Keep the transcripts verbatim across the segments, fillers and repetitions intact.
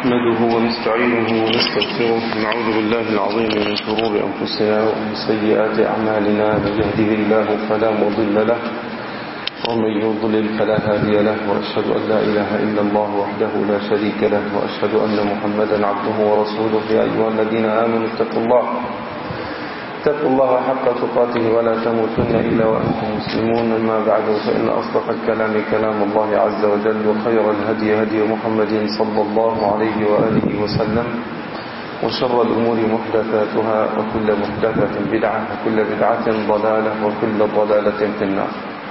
نحمده ونستعينه ونستغفره ونعوذ بالله العظيم من شرور أنفسنا ومن سيئات أعمالنا. من يهده الله فلا مضل له ومن يضلل فلا هادي له، وأشهد أن لا إله إلا الله وحده لا شريك له، وأشهد أن محمدا عبده ورسوله. يا أيها الذين آمنوا اتقوا الله اتقوا الله حق تقاته ولا تموتن إلا وأنتم مسلمون. أما بعد، فإن أصدق الكلام كلام الله عز وجل، وخير الهدي هدي محمد صلى الله عليه وآله وسلم، وشر الأمور محدثاتها، وكل محدثة بدعة، وكل بدعة ضلالة، وكل ضلالة في النار.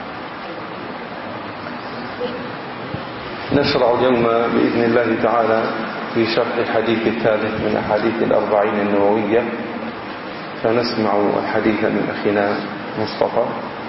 نشرع اليوم بإذن الله تعالى في شرح الحديث الثالث من أحاديث الأربعين النووية، فنسمع الحديث من أخينا مصطفى.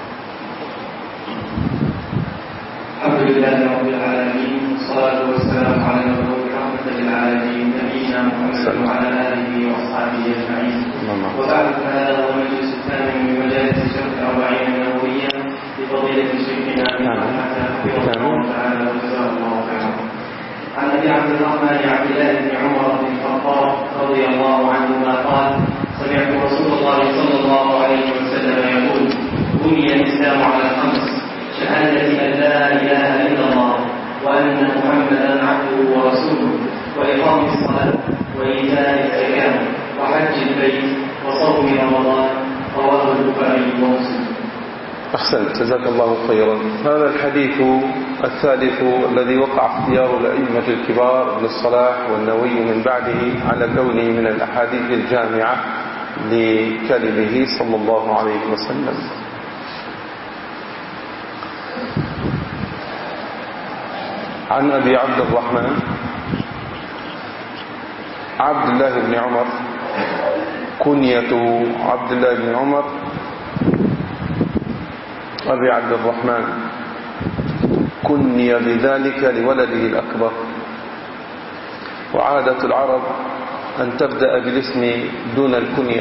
الحمد لله رب العالمين، والصلاة والسلام على المبعوث رحمة للعالمين نبينا محمد وعلى آله وأصحابه أجمعين. وبعد، فهذا هو المجلس الثاني من مجالس شرح الأربعين النووية لفضيلة شيخنا محمد حفظه الله تعالى وجزاه الله خيرا. عن أبي عبد الرحمن عبد الله بن عمر بن الخطاب رضي الله عنهما قال: سمعت رسول الله صلى الله عليه وسلم يقول: بني الإسلام على الخمس: شهادة أن لا إله إلا الله وأن محمدا عبده ورسوله، وإقام الصلاة، وإيتاء الزكاة، وحج البيت، وصوم رمضان. رواه البخاري ومسلم. أحسنت، جزاك الله خيرا. هذا الحديث الثالث الذي وقع اختيار الأئمة الكبار للصلاح والنووي من بعده على كونه من الأحاديث الجامعة لكلمه صلى الله عليه وسلم. عن أبي عبد الرحمن عبد الله بن عمر، كنية عبد الله بن عمر أبي عبد الرحمن، كني بذلك لولده الأكبر. وعادة العرب أن تبدأ بالاسم دون الكنية،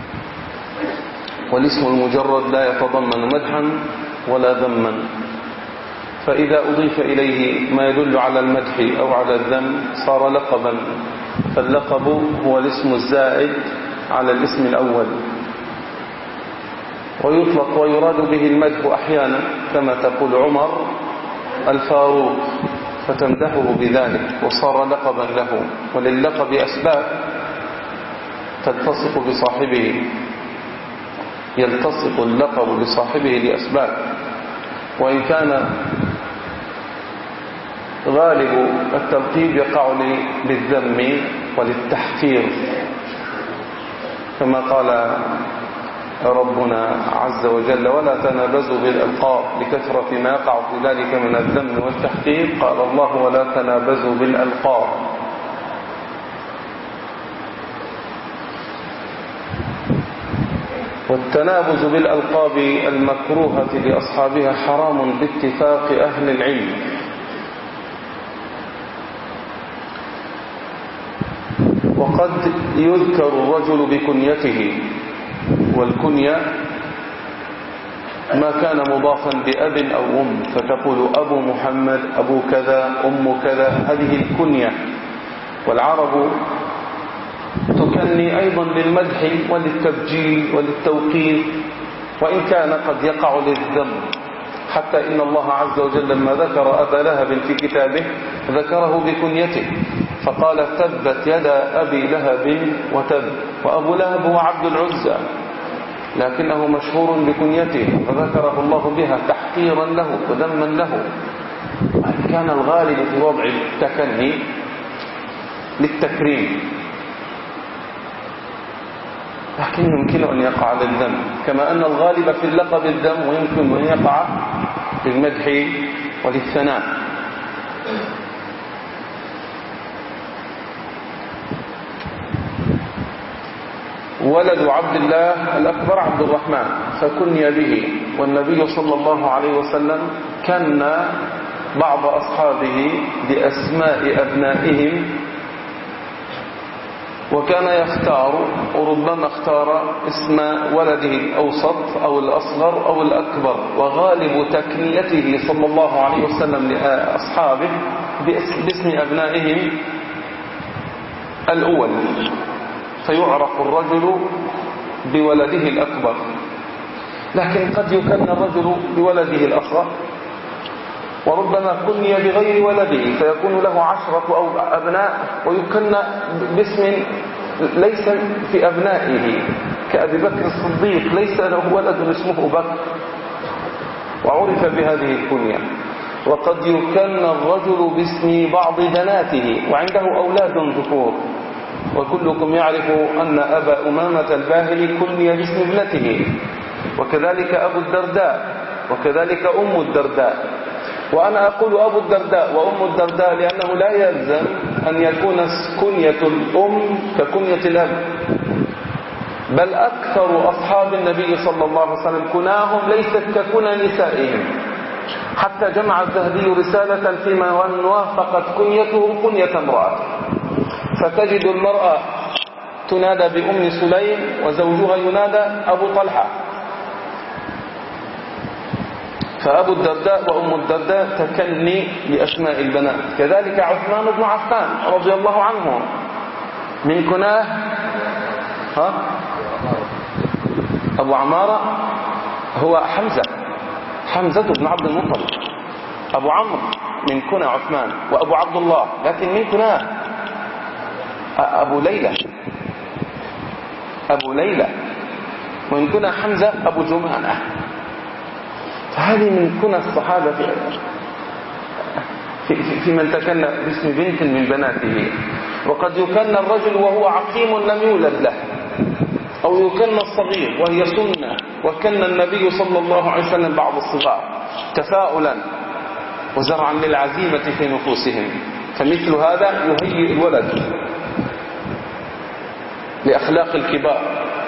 والاسم المجرد لا يتضمن مدحا ولا ذما، فإذا أضيف إليه ما يدل على المدح أو على الذم صار لقبا، فاللقب هو الاسم الزائد على الاسم الأول، ويطلق ويراد به المدح أحيانا، كما تقول عمر الفاروق فتمدحه بذلك وصار لقبا له. وللقب أسباب تلتصق بصاحبه، يلتصق اللقب بصاحبه لأسباب، وإن كان غالب التلقيب يقع للذم وللتحقير، كما قال ربنا عز وجل: ولا تنابزوا بالألقاب، لكثرة ما يقع في ذلك من الذم والتحقير. قال الله: ولا تنابزوا بالألقاب. والتنابز بالألقاب المكروهة لأصحابها حرام باتفاق أهل العلم. وقد يذكر الرجل بكنيته، والكنية ما كان مضافا بأب أو أم، فتقول أبو محمد، أبو كذا، أم كذا، هذه الكنية. والعرب تكني أيضا للمدح وللتبجيل وللتوقير، وإن كان قد يقع للذم، حتى إن الله عز وجل لما ذكر أبا لهب في كتابه ذكره بكنيته، فقال: تبت يدا أبي لهب وتب. وأبو لهب هو عبد العزى، لكنه مشهور بكنيته، فذكره الله بها تحقيرا له وذما له. كان الغالب في وضع التكني للتكريم، لكن يمكن أن يقع للذم، كما أن الغالب في اللقب الذم، ويمكن أن يقع للمدح وللثناء. ولد عبد الله الأكبر عبد الرحمن، فكني به. والنبي صلى الله عليه وسلم كان بعض أصحابه بأسماء أبنائهم، وكان يختار، وربما اختار اسم ولده الأوسط أو الأصغر أو الأكبر. وغالب تكنيته صلى الله عليه وسلم لأصحابه باسم أبنائهم الأول، فيعرف الرجل بولده الأكبر، لكن قد يكن الرجل بولده الأصغر، وربما كني بغير ولده فيكون له عشرة أو أبناء ويكن باسم ليس في أبنائه، كأبي بكر الصديق ليس له ولد اسمه بكر وعرف بهذه الكنية. وقد يكن الرجل باسم بعض بناته وعنده أولاد ذكور، وكلكم يعرف أن أبا أمامة الباهلي كني باسم ابنته، وكذلك أبو الدرداء، وكذلك أم الدرداء. وأنا أقول أبو الدرداء وأم الدرداء لأنه لا يلزم أن يكون كنية الأم ككنية الأب، بل أكثر أصحاب النبي صلى الله عليه وسلم كناهم ليست ككنى نسائهم، حتى جمع الذهبي رسالة فيما وافقت كنيته كنية امرأة، فتجد المرأة تنادى بأم سليم وزوجها ينادى أبو طلحة، فأبو الدرداء وأم الدرداء تكني بأسماء البنات. كذلك عثمان بن عفان رضي الله عنه من كناه ها أبو عمارة هو حمزة حمزة بن عبد المطلب، أبو عمرو من كنى عثمان، وأبو عبد الله لكن من كناه أبو ليلى أبو ليلى ومن كنى حمزة أبو جمانة. فهذه من كنى الصحابة في, في, في من تكن باسم بنت من بناته. وقد يكن الرجل وهو عقيم لم يولد له، أو يكن الصغير وهي سنة، وكن النبي صلى الله عليه وسلم بعض الصغار تفاؤلا وزرعا للعزيمة في نفوسهم، فمثل هذا يهيئ الولد لأخلاق الكبار.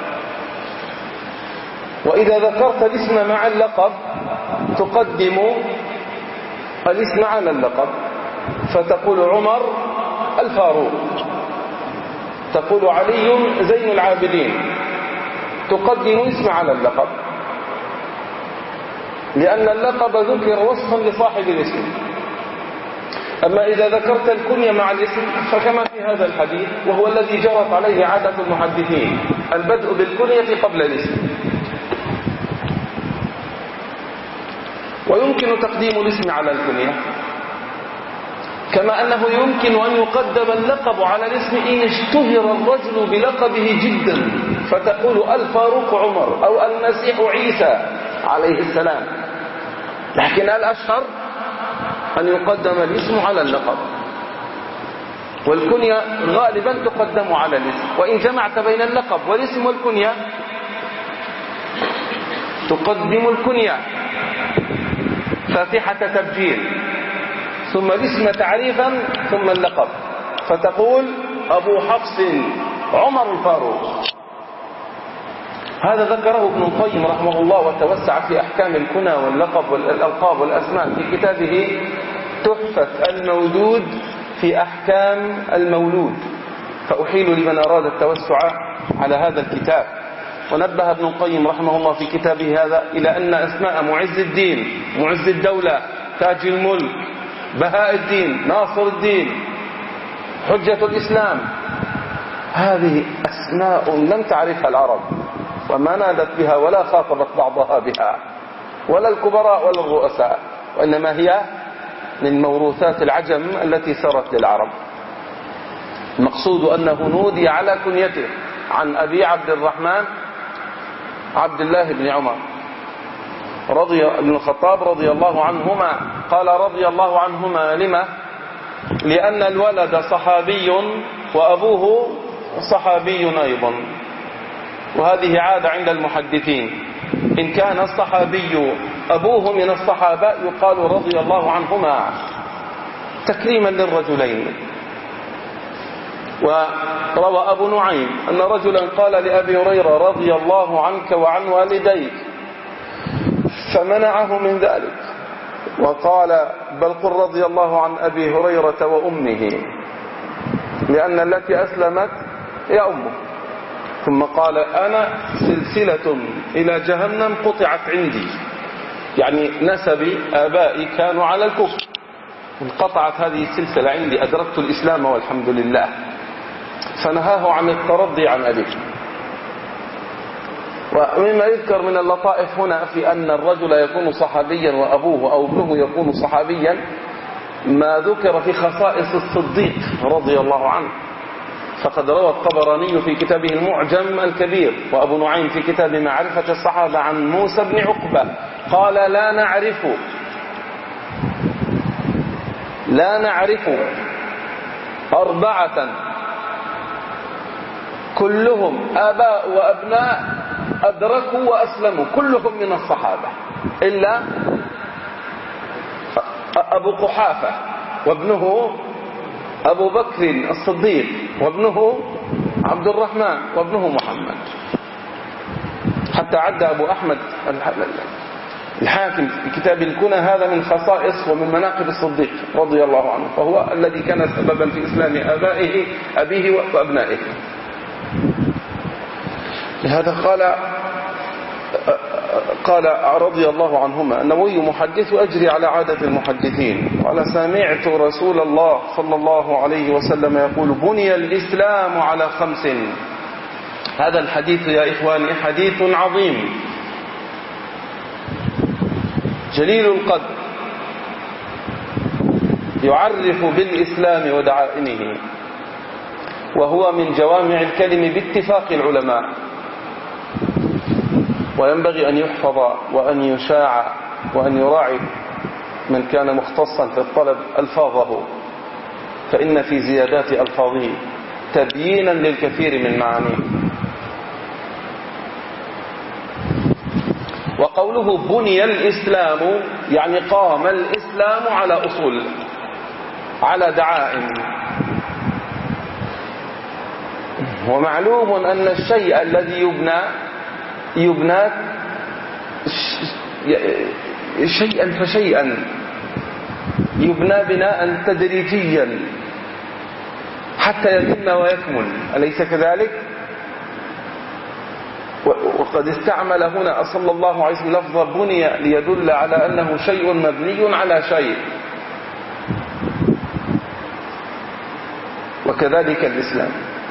وإذا ذكرت الاسم مع اللقب تقدم الاسم على اللقب، فتقول عمر الفاروق، تقول علي زين العابدين، تقدم اسم على اللقب، لأن اللقب ذكر وصفا لصاحب الاسم. أما إذا ذكرت الكنية مع الاسم فكما في هذا الحديث، وهو الذي جرت عليه عادة المحدثين، البدء بالكنية قبل الاسم. ويمكن تقديم الاسم على الكنية، كما أنه يمكن أن يقدم اللقب على الاسم إن اشتهر الرجل بلقبه جدا، فتقول الفاروق عمر أو المسيح عيسى عليه السلام، لكن الأشهر أن يقدم الاسم على اللقب، والكنية غالبا تقدم على الاسم. وإن جمعت بين اللقب والاسم والكنية تقدم الكنية فاتحة تبجيل، ثم الاسم تعريفا، ثم اللقب، فتقول أبو حفص عمر الفاروق. هذا ذكره ابن القيم رحمه الله وتوسع في أحكام الكنى واللقب والألقاب والأسماء في كتابه تحفة المولود في أحكام المولود، فأحيل لمن أراد التوسع على هذا الكتاب. ونبه ابن القيم رحمه الله في كتابه هذا إلى أن أسماء معز الدين، معز الدولة، تاج الملك، بهاء الدين، ناصر الدين، حجة الإسلام، هذه أسماء لم تعرفها العرب وما نادت بها ولا خاطبت بعضها بها، ولا الكبراء ولا الرؤساء، وإنما هي من موروثات العجم التي سرت للعرب. المقصود أنه نودي على كنيته عن أبي عبد الرحمن عبد الله بن عمر رضي ابن الخطاب رضي الله عنهما، قال رضي الله عنهما لما؟ لأن الولد صحابي وأبوه صحابي أيضا، وهذه عادة عند المحدثين، إن كان الصحابي أبوه من الصحابة يقال رضي الله عنهما تكريما للرجلين. وروى أبو نعيم أن رجلا قال لأبي هريرة رضي الله عنك وعن والديك، فمنعه من ذلك وقال بل قل رضي الله عن أبي هريرة وأمه، لأن التي أسلمت هي أمه. ثم قال أنا سلسلة إلى جهنم قطعت عندي، يعني نسبي آبائي كانوا على الكفر، انقطعت هذه السلسلة عندي، أدركت الإسلام والحمد لله. فنهاه عن الترضي عن أبيه. ومما يذكر من اللطائف هنا في أن الرجل يكون صحابيا وأبوه أو ابنه يكون صحابيا ما ذكر في خصائص الصديق رضي الله عنه. فقد روى الطبراني في كتابه المعجم الكبير وأبو نعيم في كتاب معرفة الصحابة عن موسى بن عقبة قال لا نعرف لا نعرف أربعة كلهم آباء وأبناء أدركوا وأسلموا كلهم من الصحابة إلا أبو قحافة وابنه أبو بكر الصديق وابنه عبد الرحمن وابنه محمد. حتى عد أبو أحمد الحاكم في كتاب الكنى هذا من خصائص ومن مناقب الصديق رضي الله عنه، فهو الذي كان سببا في إسلام آبائه أبيه وأبنائه. لهذا قال قال رضي الله عنهما النووي محدث أجري على عادة المحدثين قال سمعت رسول الله صلى الله عليه وسلم يقول بني الإسلام على خمس. هذا الحديث يا إخواني حديث عظيم جليل القدر يعرف بالإسلام ودعائمه، وهو من جوامع الكلم باتفاق العلماء، وينبغي أن يحفظ وأن يشاع وأن يراعي من كان مختصا في الطلب ألفاظه، فإن في زيادات ألفاظه تبيينا للكثير من معانيه. وقوله بني الإسلام يعني قام الإسلام على أصول على دعائم. ومعلوم أن الشيء الذي يبنى يبنى شيئا فشيئا، يبنى بناء تدريجيا حتى يتم ويكمل، أليس كذلك؟ وقد استعمل هنا صلى الله عليه وسلم لفظ بني ليدل على أنه شيء مبني على شيء. وكذلك الإسلام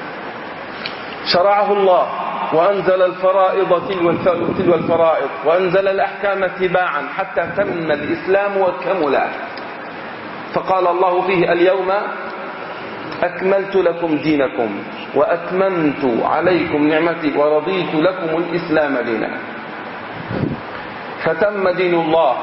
شرعه الله وأنزل الفرائض تلو الفرائض وأنزل الأحكام تباعا حتى تم الإسلام وكمل. فقال الله فيه اليوم أكملت لكم دينكم وأتممت عليكم نعمتي ورضيت لكم الإسلام دينا. فتم دين الله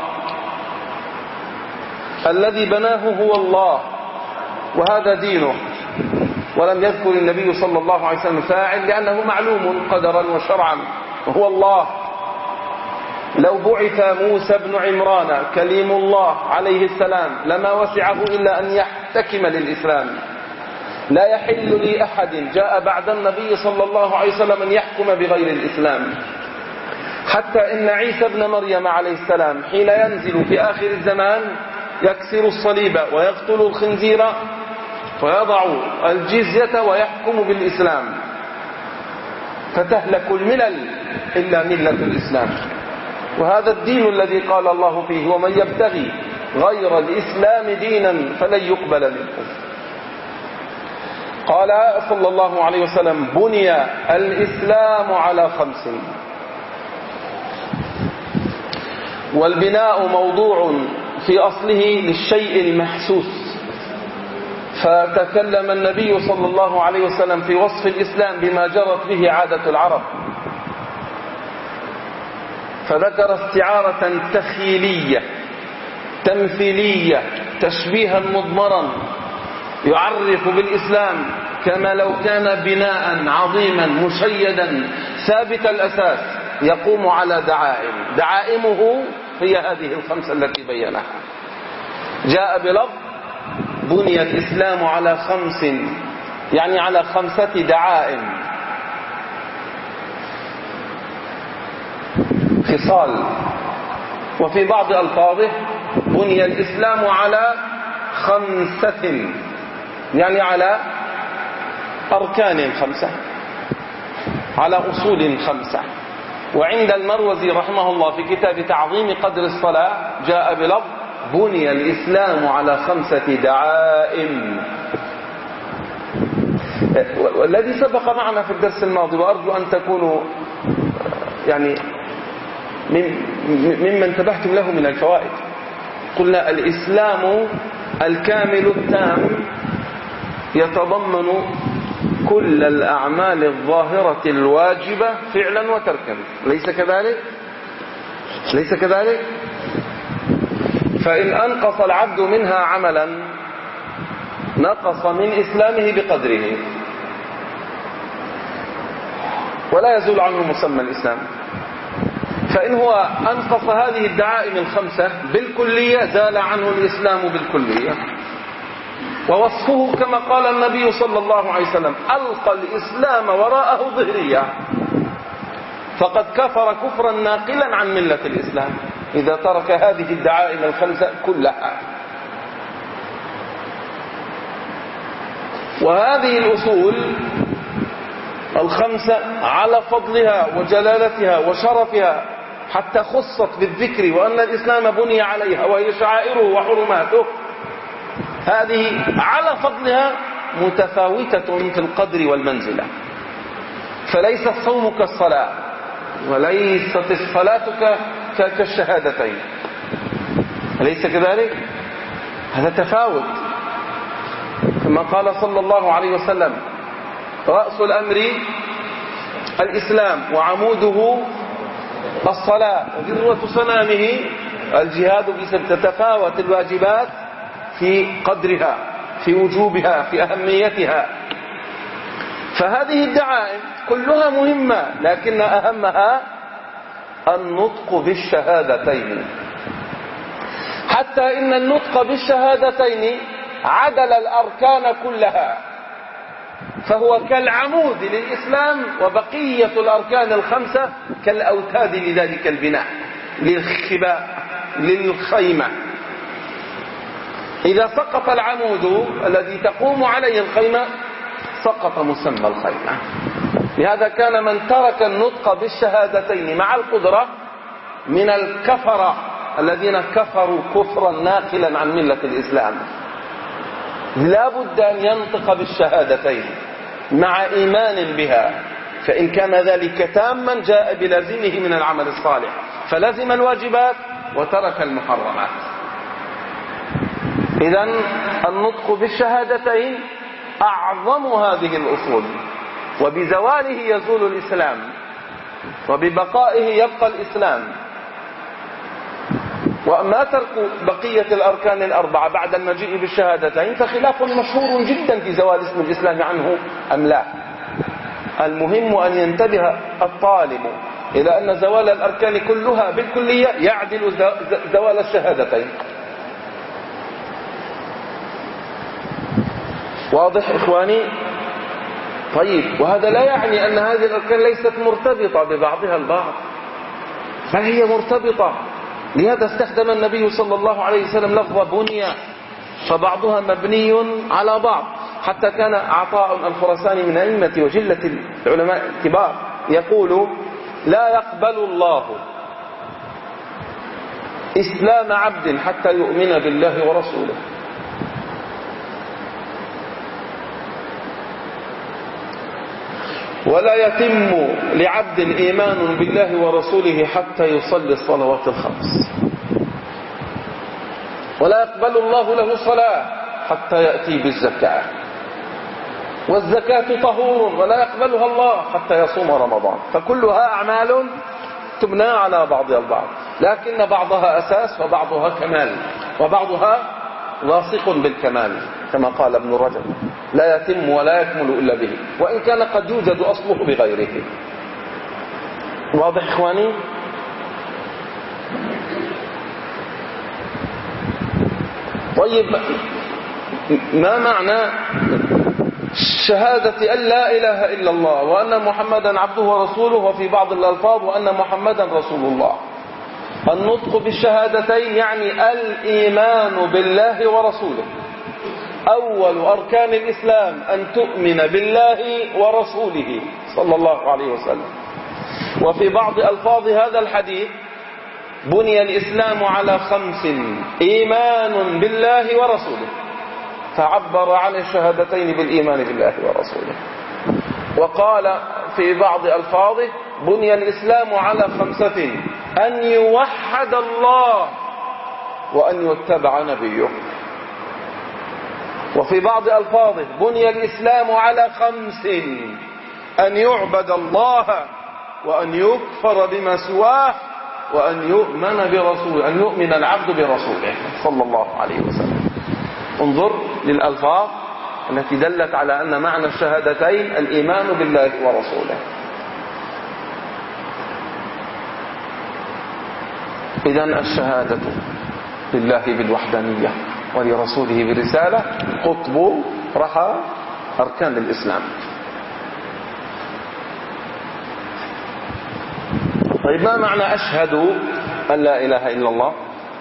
الذي بناه هو الله، وهذا دينه. ولم يذكر النبي صلى الله عليه وسلم فاعل لأنه معلوم قدرا وشرعا هو الله. لو بعث موسى بن عمران كليم الله عليه السلام لما وسعه إلا أن يحتكم للإسلام. لا يحل لأحد جاء بعد النبي صلى الله عليه وسلم أن يحكم بغير الإسلام. حتى إن عيسى بن مريم عليه السلام حين ينزل في آخر الزمان يكسر الصليب ويقتل الخنزير ويضع الجزية ويحكم بالإسلام، فتهلك الملل إلا ملة الإسلام. وهذا الدين الذي قال الله فيه ومن يبتغي غير الإسلام دينا فلن يقبل منه. قال صلى الله عليه وسلم بني الإسلام على خمس. والبناء موضوع في أصله للشيء المحسوس، فتكلم النبي صلى الله عليه وسلم في وصف الإسلام بما جرت به عادة العرب، فذكر استعارة تخيلية تمثيلية تشبيها مضمرا يعرف بالإسلام كما لو كان بناء عظيما مشيدا ثابت الأساس يقوم على دعائم. دعائمه هي هذه الخمسة التي بينها. جاء بلفظ بني الإسلام على خمس، يعني على خمسة دعائم خصال. وفي بعض ألفاظه بني الإسلام على خمسة، يعني على أركان خمسة، على أصول خمسة. وعند المروزي رحمه الله في كتاب تعظيم قدر الصلاة جاء بلفظ بني الإسلام على خمسة دعائم. والذي سبق معنا في الدرس الماضي، وأرجو أن تكونوا يعني ممن انتبهتم له من الفوائد. قلنا الإسلام الكامل التام يتضمن كل الأعمال الظاهرة الواجبة فعلا وتركا، ليس كذلك؟ ليس كذلك؟ فإن أنقص العبد منها عملا نقص من إسلامه بقدره، ولا يزول عنه مسمى الإسلام. فإن هو أنقص هذه الدعائم الخمسة بالكلية زال عنه الإسلام بالكلية. ووصفه كما قال النبي صلى الله عليه وسلم: ألقى الإسلام وراءه ظهريا فقد كفر كفرا ناقلا عن ملة الإسلام إذا ترك هذه الدعائم الخمسة كلها. وهذه الأصول الخمسة على فضلها وجلالتها وشرفها حتى خصت بالذكر، وأن الإسلام بني عليها وهي شعائره وحرماته، هذه على فضلها متفاوتة في القدر والمنزلة. فليس الصوم كالصلاة، وليست الصلاة كالشهادتين، أليس كذلك؟ هذا تفاوت. كما قال صلى الله عليه وسلم: رأس الأمر الإسلام وعموده الصلاة وذروة صنامه الجهاد في سبيل. تتفاوت الواجبات في قدرها، في وجوبها، في أهميتها. فهذه الدعائم كلها مهمة، لكن أهمها النطق بالشهادتين، حتى إن النطق بالشهادتين عدل الأركان كلها، فهو كالعمود للإسلام، وبقية الأركان الخمسة كالأوتاد لذلك البناء، للخباء، للخيمة. إذا سقط العمود الذي تقوم عليه الخيمة سقط مسمى الخيمة. لهذا كان من ترك النطق بالشهادتين مع القدرة من الكفرة الذين كفروا كفرا ناقلا عن ملة الإسلام. لا بد أن ينطق بالشهادتين مع إيمان بها، فإن كان ذلك تاما جاء بلازمه من العمل الصالح، فلزم الواجبات وترك المحرمات. إذن النطق بالشهادتين أعظم هذه الأصول، وبزواله يزول الإسلام، وببقائه يبقى الإسلام. وما ترك بقية الأركان الأربعة بعد المجيء بالشهادتين فخلاف مشهور جدا في زوال اسم الإسلام عنه أم لا. المهم أن ينتبه الطالب إلى أن زوال الأركان كلها بالكلية يعدل زوال الشهادتين. واضح إخواني؟ طيب، وهذا لا يعني أن هذه الأركان ليست مرتبطة ببعضها البعض، بل هي مرتبطة. لهذا استخدم النبي صلى الله عليه وسلم لفظ بني، فبعضها مبني على بعض. حتى كان عطاء الخراساني من أئمة وجلة العلماء الكبار يقول: لا يقبل الله إسلام عبد حتى يؤمن بالله ورسوله، ولا يتم لعبد إيمان بالله ورسوله حتى يصلي الصلوات الخمس، ولا يقبل الله له صلاة حتى يأتي بالزكاة، والزكاة طهور ولا يقبلها الله حتى يصوم رمضان. فكلها أعمال تبنى على بعضها البعض، لكن بعضها أساس وبعضها كمال، وبعضها لاصق بالكمال، كما قال ابن رجب: لا يتم ولا يكمل إلا به، وإن كان قد يوجد أصله بغيره. واضح إخواني؟ طيب، ما معنى شهادة أن لا إله إلا الله وأن محمدا عبده ورسوله، وفي بعض الألفاظ وأن محمدا رسول الله؟ النطق بالشهادتين يعني الإيمان بالله ورسوله. أول أركان الإسلام أن تؤمن بالله ورسوله صلى الله عليه وسلم. وفي بعض ألفاظ هذا الحديث: بني الإسلام على خمس: إيمان بالله ورسوله، فعبر عن الشهادتين بالإيمان بالله ورسوله. وقال في بعض ألفاظه: بني الإسلام على خمسة: أن يوحد الله وأن يتبع نبيه. وفي بعض ألفاظه: بني الإسلام على خمس: أن يعبد الله وأن يكفر بما سواه وأن يؤمن برسوله، أن يؤمن العبد برسوله صلى الله عليه وسلم. انظر للألفاظ التي دلت على أن معنى الشهادتين الإيمان بالله ورسوله. إذن الشهادة لله بالوحدانية ولرسوله برسالة قطب رحى أركان الإسلام. طيب، ما معنى أشهد أن لا إله إلا الله؟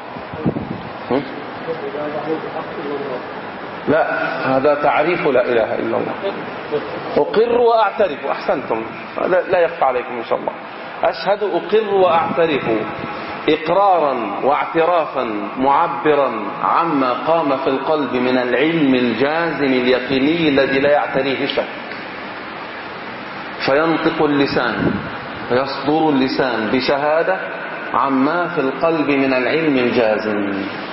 لا، هذا تعريف لا إله إلا الله. أقر وأعترف، أحسنتم، لا يخفى عليكم إن شاء الله. أشهد أقر وأعترف إقرارا واعترافا معبرا عما قام في القلب من العلم الجازم اليقيني الذي لا يعتريه شك، فينطق اللسان ويصدر اللسان بشهادة عما في القلب من العلم الجازم.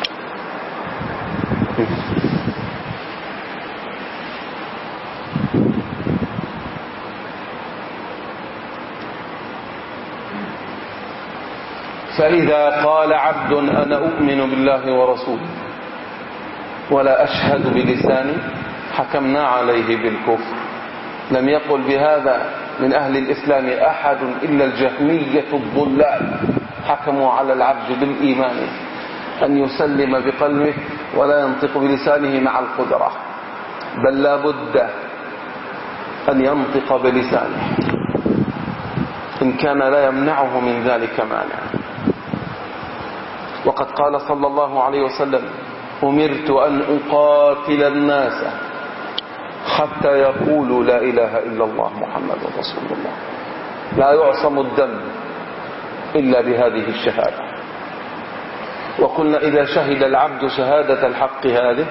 فإذا قال عبد أنا أؤمن بالله ورسوله ولا أشهد بلساني حكمنا عليه بالكفر. لم يقل بهذا من أهل الإسلام أحد إلا الجهمية الضلال، حكموا على العبد بالإيمان أن يسلم بقلبه ولا ينطق بلسانه مع القدرة، بل لا بد أن ينطق بلسانه إن كان لا يمنعه من ذلك مانع. وقد قال صلى الله عليه وسلم: أمرت أن أقاتل الناس حتى يقولوا لا إله إلا الله محمد رسول الله. لا يعصم الدم إلا بهذه الشهادة. وقلنا إذا شهد العبد شهادة الحق هذه،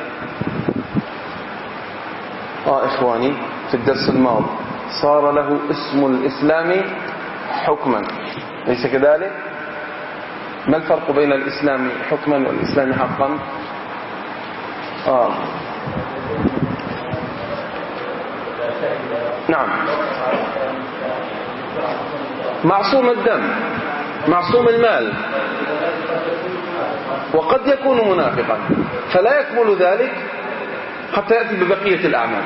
آه إخواني في الدرس الماضي، صار له اسم الإسلام حكما، ليس كذلك؟ ما الفرق بين الإسلام حكما والإسلام حقا؟ آه. نعم، معصوم الدم، معصوم المال، وقد يكون منافقا، فلا يكمل ذلك حتى يأتي ببقية الأعمال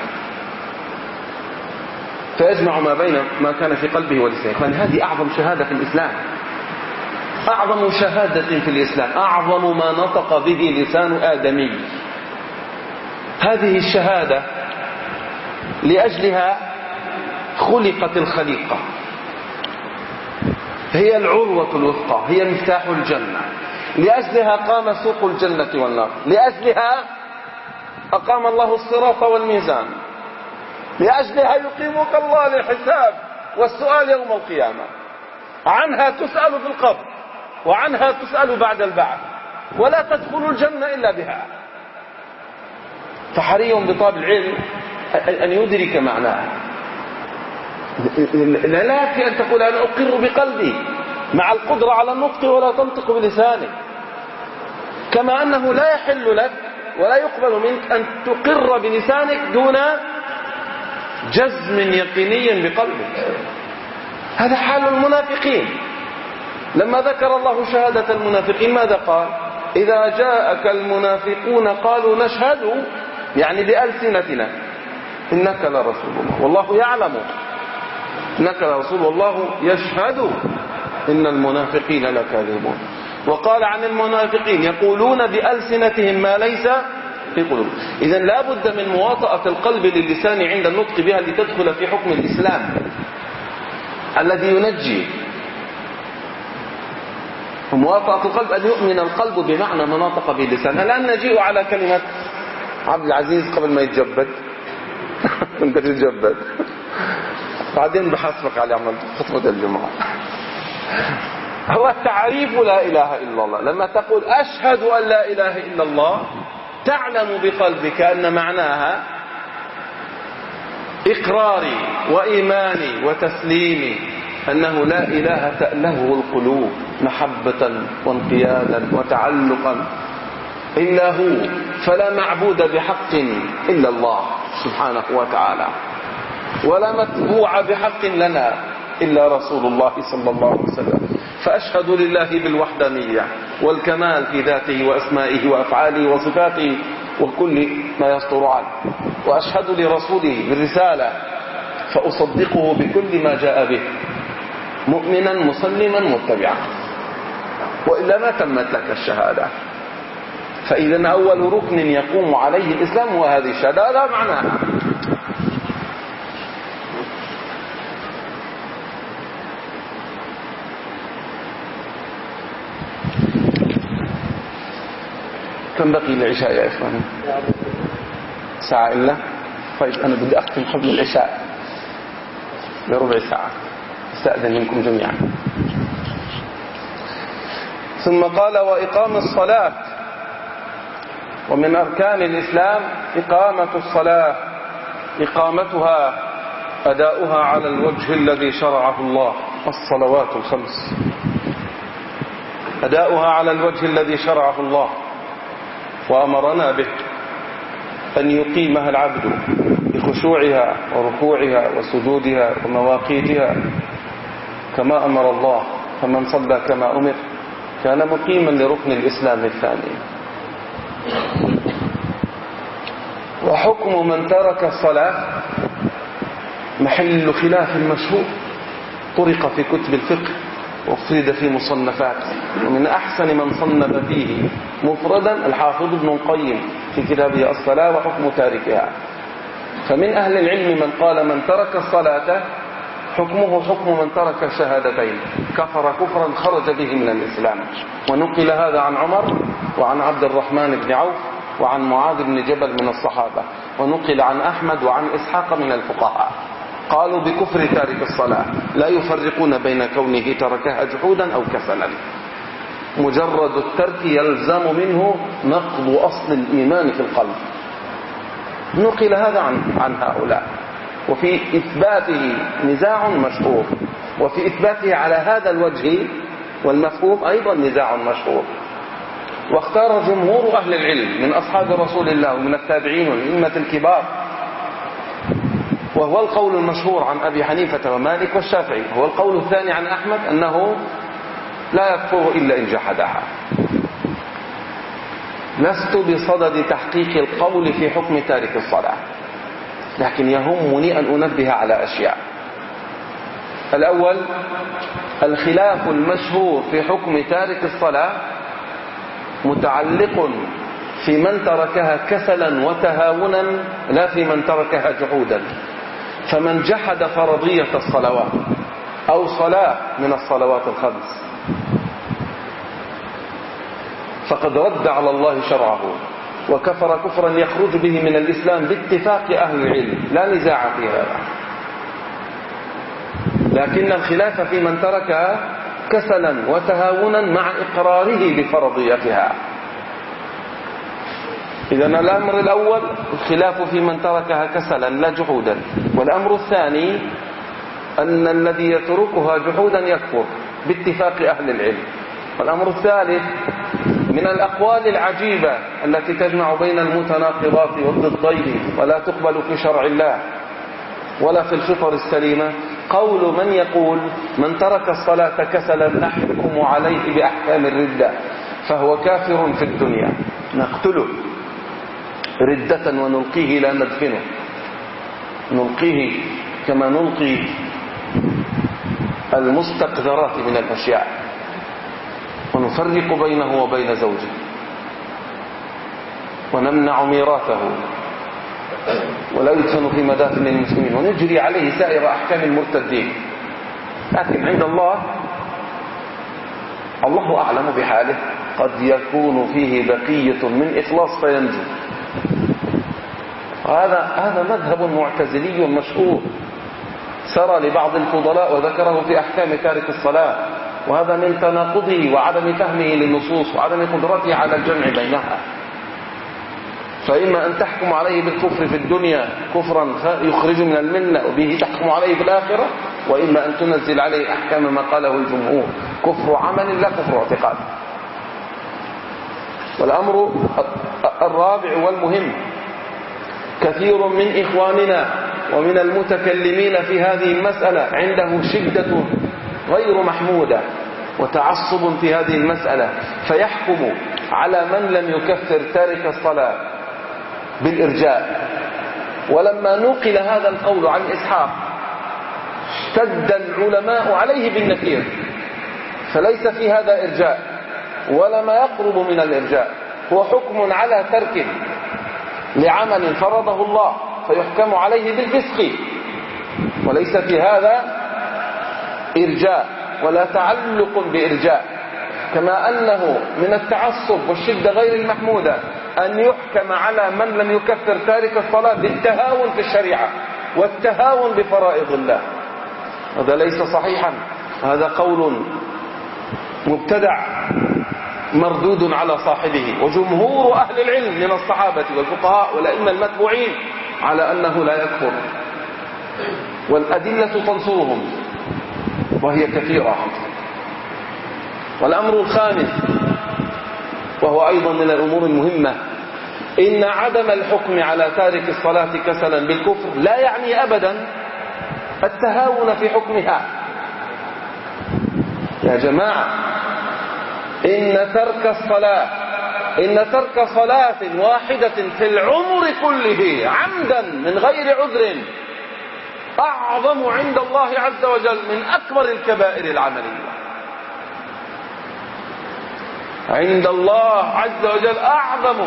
فيجمع ما بين ما كان في قلبه ولسانه. فهذه أعظم شهادة في الإسلام، أعظم شهادة في الإسلام، أعظم ما نطق به لسان آدمي. هذه الشهادة لأجلها خلقت الخليقة، هي العروة الوثقى، هي مفتاح الجنة، لأجلها قام سوق الجنة والنار، لأجلها أقام الله الصراط والميزان، لأجلها يقيمك الله للحساب والسؤال يوم القيامة. عنها تسأل في القبر، وعنها تسأل بعد البعث، ولا تدخل الجنة إلا بها. فحري بطالب العلم أن يدرك معناها. لا يكفي أن تقول أنا أقر بقلبي مع القدرة على النطق ولا تنطق بلسانك، كما أنه لا يحل لك ولا يقبل منك أن تقر بلسانك دون جزم يقيني بقلبك. هذا حال المنافقين. لما ذكر الله شهادة المنافقين ماذا قال؟ إذا جاءك المنافقون قالوا نشهد، يعني بألسنتنا، إنك لرسول الله والله يعلم إنك لرسول والله يشهد إن المنافقين لكاذبون. وقال عن المنافقين يقولون بألسنتهم ما ليس في قلوب. إذن لا بد من مواطأة القلب للسان عند النطق بها لتدخل في حكم الإسلام الذي ينجي. ومواطأة القلب أن يؤمن القلب بمعنى ما نطق به اللسان. الآن نجيء على كلمة عبد العزيز قبل ما يتجبد انت تتجبد بعدين بحسبك على عمل خطبة الجمعة. هو تعريف لا إله إلا الله. لما تقول أشهد أن لا إله إلا الله تعلم بقلبك أن معناها إقراري وإيماني وتسليمي أنه لا إله تألهه القلوب محبة وانقيادا وتعلقا إلا هو، فلا معبود بحق إلا الله سبحانه وتعالى، ولا متبوع بحق لنا إلا رسول الله صلى الله عليه وسلم. فأشهد لله بالوحدانية والكمال في ذاته وأسمائه وأفعاله وصفاته وكل ما يصدر عنه، وأشهد لرسوله بالرسالة فأصدقه بكل ما جاء به مؤمنا مسلما متبعا، وإلا ما تمت لك الشهادة. فإذا أول ركن يقوم عليه الإسلام هو هذه الشهادة، هذا معناها. كم بقي العشاء يا إخواني؟ ساعة إلا؟ طيب أنا بدي أختم قبل العشاء بربع ساعة، استأذن منكم جميعا. ثم قال وإقام الصلاة، ومن أركان الإسلام إقامة الصلاة، إقامتها أداؤها على الوجه الذي شرعه الله، الصلوات الخمس أداؤها على الوجه الذي شرعه الله وأمرنا به، أن يقيمها العبد بخشوعها وركوعها وسجودها ومواقيتها كما أمر الله. فمن صلى كما أمر كان مقيما لركن الإسلام الثاني. وحكم من ترك الصلاة محل خلاف مشهور، طرق في كتب الفقه وافرد في مصنفات، ومن أحسن من صنف فيه مفردا الحافظ ابن القيم في كتابه الصلاة وحكم تاركها. فمن أهل العلم من قال من ترك الصلاة حكمه حكم من ترك الشهادتين، كفر كفرا خرج به من الإسلام. ونقل هذا عن عمر وعن عبد الرحمن بن عوف وعن معاذ بن جبل من الصحابة، ونقل عن أحمد وعن إسحاق من الفقهاء، قالوا بكفر تارك الصلاة، لا يفرقون بين كونه تركها جحودا أو كسلا، مجرد الترك يلزم منه نقض أصل الإيمان في القلب. نقل هذا عن, عن هؤلاء. وفي إثباته نزاع مشهور، وفي إثباته على هذا الوجه والمفهوم أيضا نزاع مشهور. واختار جمهور أهل العلم من أصحاب رسول الله ومن التابعين والأئمة الكبار، وهو القول المشهور عن أبي حنيفة ومالك والشافعي، هو القول الثاني عن أحمد أنه لا يكفر إلا إن جحدها. لست بصدد تحقيق القول في حكم تارك الصلاة، لكن يهمني أن أنبه على أشياء. الأول الخلاف المشهور في حكم تارك الصلاة متعلق في من تركها كسلا وتهاونا لا في من تركها جحودا. فمن جحد فرضية الصلوات أو صلاة من الصلوات الخمس فقد رد على الله شرعه وكفر كفرا يخرج به من الإسلام باتفاق أهل العلم، لا نزاع في هذا. لكن الخلاف في من تركها كسلا وتهاونا مع إقراره بفرضيتها. إذن الأمر الأول الخلاف في من تركها كسلا لا جحودا، والأمر الثاني أن الذي يتركها جحودا يكفر باتفاق أهل العلم. والأمر الثالث من الأقوال العجيبة التي تجمع بين المتناقضات والضدين ولا تقبل في شرع الله ولا في الفطر السليمة، قول من يقول من ترك الصلاة كسلا نحكم عليه بأحكام الردة فهو كافر في الدنيا، نقتله ردة ونلقيه لا ندفنه، نلقيه كما نلقي المستقذرات من الأشياء، ونفرق بينه وبين زوجه، ونمنع ميراثه، ولا يدفن في مدافن المسلمين، ونجري عليه سائر أحكام المرتدين. لكن عند الله الله أعلم بحاله، قد يكون فيه بقية من إخلاص فينجو. هذا هذا مذهب معتزلي مشهور سرى لبعض الفضلاء وذكره في أحكام تارك الصلاة، وهذا من تناقضه وعدم فهمه للنصوص وعدم قدرته على الجمع بينها. فإما أن تحكم عليه بالكفر في الدنيا كفرا يخرج من الملة وبه تحكم عليه في الآخرة، وإما أن تنزل عليه أحكام ما قاله الجمهور، كفر عمل لا كفر اعتقاد. والأمر الرابع والمهم، كثير من إخواننا ومن المتكلمين في هذه المسألة عنده شدة غير محمودة وتعصب في هذه المسألة، فيحكم على من لم يكفر تارك الصلاة بالإرجاء. ولما نقل هذا القول عن إسحاق اشتد العلماء عليه بالنكير، فليس في هذا إرجاء ولا ما يقرب من الإرجاء، هو حكم على ترك لعمل فرضه الله فيحكم عليه بالفسق، وليس في هذا إرجاء ولا تعلق بإرجاء. كما أنه من التعصب والشدة غير المحمودة أن يحكم على من لم يكفر تارك الصلاة بالتهاون في الشريعة والتهاون بفرائض الله، هذا ليس صحيحا، هذا قول مبتدع مردود على صاحبه. وجمهور أهل العلم من الصحابة والفقهاء والأئمة المتبوعين على أنه لا يكفر، والأدلة تنصرهم وهي كثيرة. والأمر الخامس وهو أيضا من الأمور المهمة، إن عدم الحكم على تارك الصلاة كسلا بالكفر لا يعني أبدا التهاون في حكمها. يا جماعة، إن ترك الصلاة إن ترك صلاة واحدة في العمر كله عمدا من غير عذر أعظم عند الله عز وجل من أكبر الكبائر العملية. عند الله عز وجل أعظم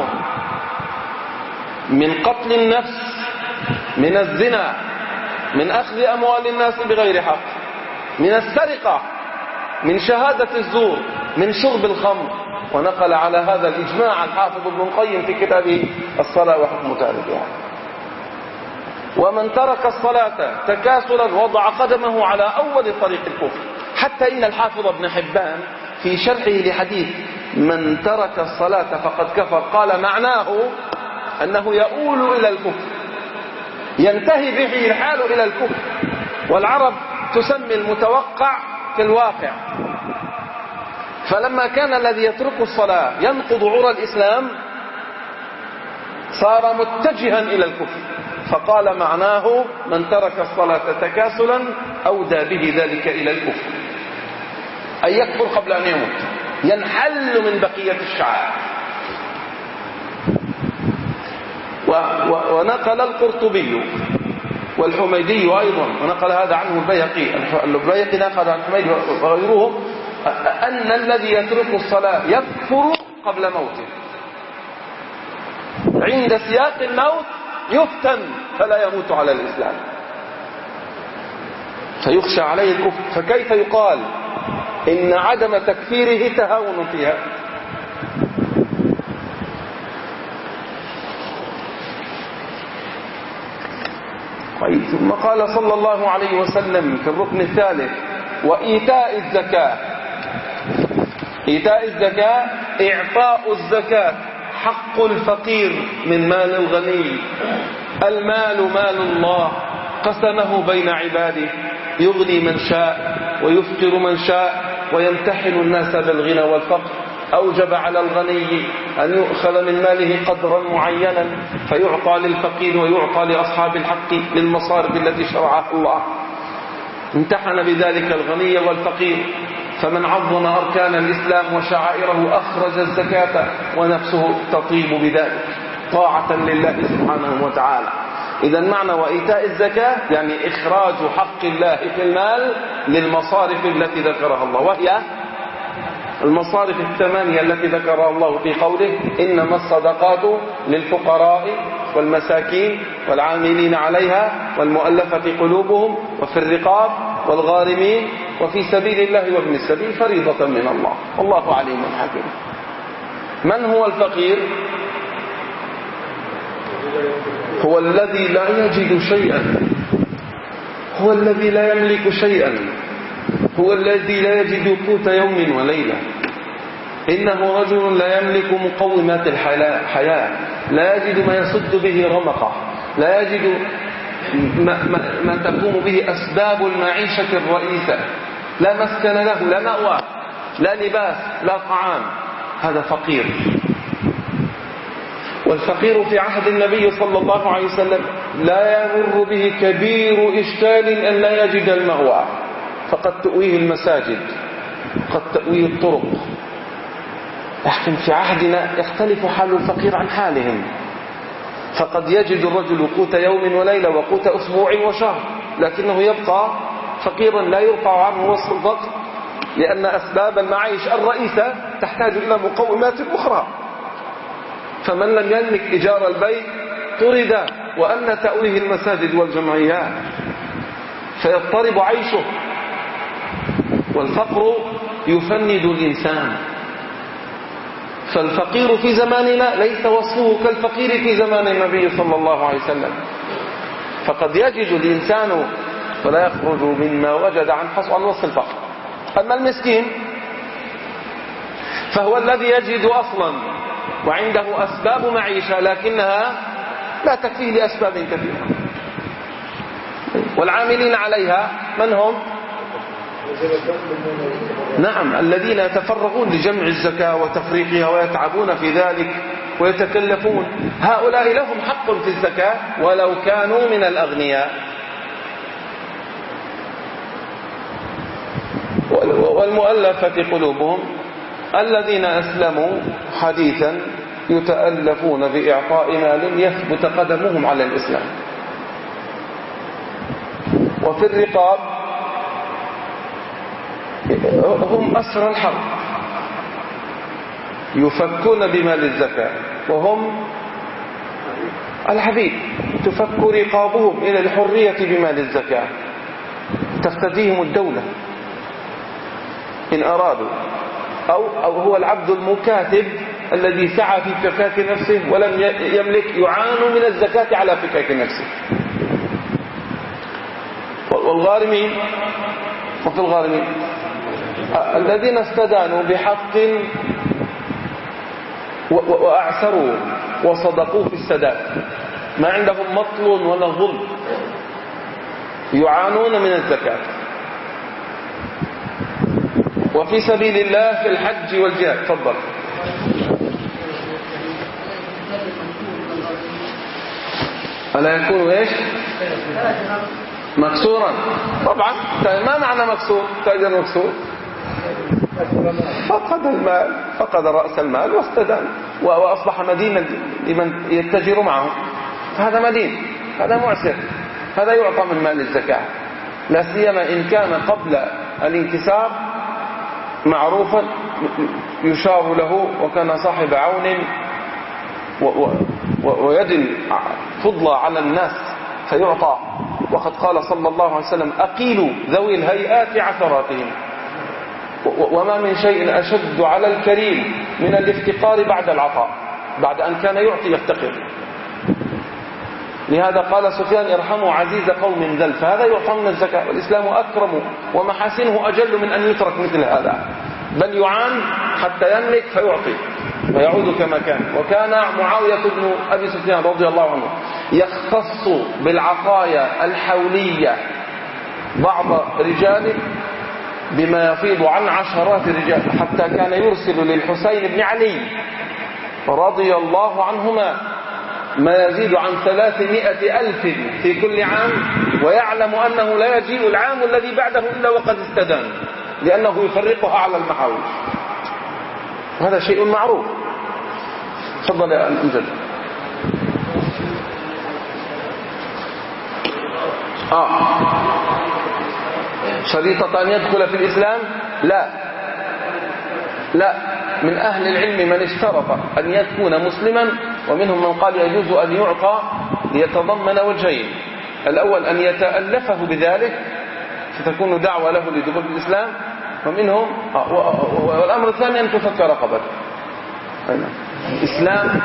من قتل النفس، من الزنا، من أخذ أموال الناس بغير حق، من السرقة، من شهادة الزور، من شرب الخمر. ونقل على هذا الإجماع الحافظ ابن القيم في كتابه الصلاة وحكم تاركها. ومن ترك الصلاة تكاسلا وضع قدمه على أول طريق الكفر، حتى إن الحافظ ابن حبان في شرحه لحديث من ترك الصلاة فقد كفر قال معناه أنه يؤول إلى الكفر، ينتهي به الحال إلى الكفر. والعرب تسمي المتوقع في الواقع، فلما كان الذي يترك الصلاة ينقض عرى الإسلام صار متجها إلى الكفر، فقال معناه من ترك الصلاة تكاسلا أودى به ذلك إلى الكفر، أي يكفر قبل أن يموت، ينحل من بقية الشعائر. ونقل القرطبي والحميدي أيضا، ونقل هذا عنه البيهقي، البيهقي نقل عن الحميدي وغيرهم أن الذي يترك الصلاة يكفر قبل موته، عند سياق الموت يفتن فلا يموت على الإسلام فيخشى عليه الكفر، فكيف يقال إن عدم تكفيره تهاون فيها؟ ثم قال صلى الله عليه وسلم في الركن الثالث وإيتاء الزكاة. إيتاء الزكاة إعطاء الزكاة حق الفقير من مال الغني. المال مال الله قسمه بين عباده، يغني من شاء ويفقر من شاء ويمتحن الناس بالغنى والفقر. أوجب على الغني أن يؤخذ من ماله قدرا معينا فيعطى للفقير ويعطى لأصحاب الحق للمصارف التي شرعها الله. امتحن بذلك الغني والفقير، فمن عظم أركان الإسلام وشعائره أخرج الزكاة ونفسه تطيب بذلك طاعة لله سبحانه وتعالى. إذا معنى وإيتاء الزكاة يعني إخراج حق الله في المال للمصارف التي ذكرها الله، وهي المصارف الثمانية التي ذكرها الله في قوله إنما الصدقات للفقراء والمساكين والعاملين عليها والمؤلفة قلوبهم وفي الرقاب والغارمين وفي سبيل الله وابن السبيل فريضة من الله والله عليم حكيم. من هو الفقير؟ هو الذي لا يجد شيئا، هو الذي لا يملك شيئا، هو الذي لا يجد قوت يوم وليلة. إنه رجل لا يملك مقومات الحياة، لا يجد ما يسد به رمقه، لا يجد ما, ما, ما تقوم به أسباب المعيشة الرئيسة، لا مسكن له، لا مأوى، لا لباس، لا طعام. هذا فقير. والفقير في عهد النبي صلى الله عليه وسلم لا يمر به كبير إشكال أن لا يجد المأوى، فقد تؤويه المساجد، قد تؤويه الطرق. لكن في عهدنا يختلف حال الفقير عن حالهم، فقد يجد الرجل قوت يوم وليلة وقوت أسبوع وشهر، لكنه يبقى فقيرا لا يرفع عنه وصف الفقر، لأن أسباب المعيش الرئيسة تحتاج إلى مقومات أخرى. فمن لم يملك إيجار البيت طرد، وأن تأويه المساجد والجمعيات، فيضطرب عيشه. والفقر يفند الإنسان. فالفقير في زماننا ليس وصفه كالفقير في زمان النبي صلى الله عليه وسلم. فقد يجد الإنسان ولا يخرج مما وجد عن حص عن وصف الفقر. أما المسكين فهو الذي يجد أصلا وعنده أسباب معيشة، لكنها لا تكفيه لأسباب كثيرة، والعاملين عليها من هم؟ نعم، الذين يتفرغون لجمع الزكاة وتفريقها ويتعبون في ذلك ويتكلفون. هؤلاء لهم حق في الزكاة ولو كانوا من الأغنياء. والمؤلفة قلوبهم الذين أسلموا حديثا يتألفون بإعطاء مال يثبت قدمهم على الإسلام. وفي الرقاب هم أسرى الحرب يفكون بمال الزكاة، وهم العبيد تفك رقابهم إلى الحرية بمال الزكاة، تفتديهم الدولة إن أرادوا. أو, أو هو العبد المكاتب الذي سعى في فكاك نفسه ولم يملك، يعانوا من الزكاة على فكاك نفسه. والغارمين، وفي الغارمين الذين استدانوا بحق وأعسروا وصدقوا في السداد، ما عندهم مطل ولا ظلم، يعانون من الزكاة. وفي سبيل الله في الحج والجهاد. تفضل. ألا يكون إيش؟ مكسورا. طبعا ما معنى مكسور؟ تاجر مكسور فقد المال، فقد رأس المال واستدان وأصبح مدينا لمن يتجر معه. هذا مدين، هذا معسر، هذا يعطى من مال الزكاة، لا سيما إن كان قبل الانكسار معروفا يشار له وكان صاحب عون ويد فضلى على الناس فيعطى. وقد قال صلى الله عليه وسلم: أقيلوا ذوي الهيئات عثراتهم. وما من شيء أشد على الكريم من الافتقار بعد العطاء، بعد أن كان يعطي يفتقر. لهذا قال سفيان: ارحموا عزيز قوم ذل، فهذا يعطى من الزكاة. والإسلام أكرم ومحاسنه أجل من أن يترك مثل هذا، بل يعان حتى يملك فيعطي ويعود كما كان. وكان معاوية بن أبي سفيان رضي الله عنه يختص بالعطايا الحولية بعض رجاله بما يفيض عن عشرات الرجال، حتى كان يرسل للحسين بن علي رضي الله عنهما ما يزيد عن ثلاثمائة ألف في كل عام، ويعلم أنه لا يجيء العام الذي بعده إلا وقد استدان، لأنه يفرقها على المحاوش. هذا شيء معروف. تفضل يا أمجد. آه شريطة أن يدخل في الإسلام؟ لا لا، من أهل العلم من اشترط أن يكون مسلما، ومنهم من قال يجوز أن يعطى ليتضمن وجهين: الأول أن يتألفه بذلك فتكون دعوة له لدخول الإسلام، ومنهم والأمر الثاني أن تفك رقبته. الإسلام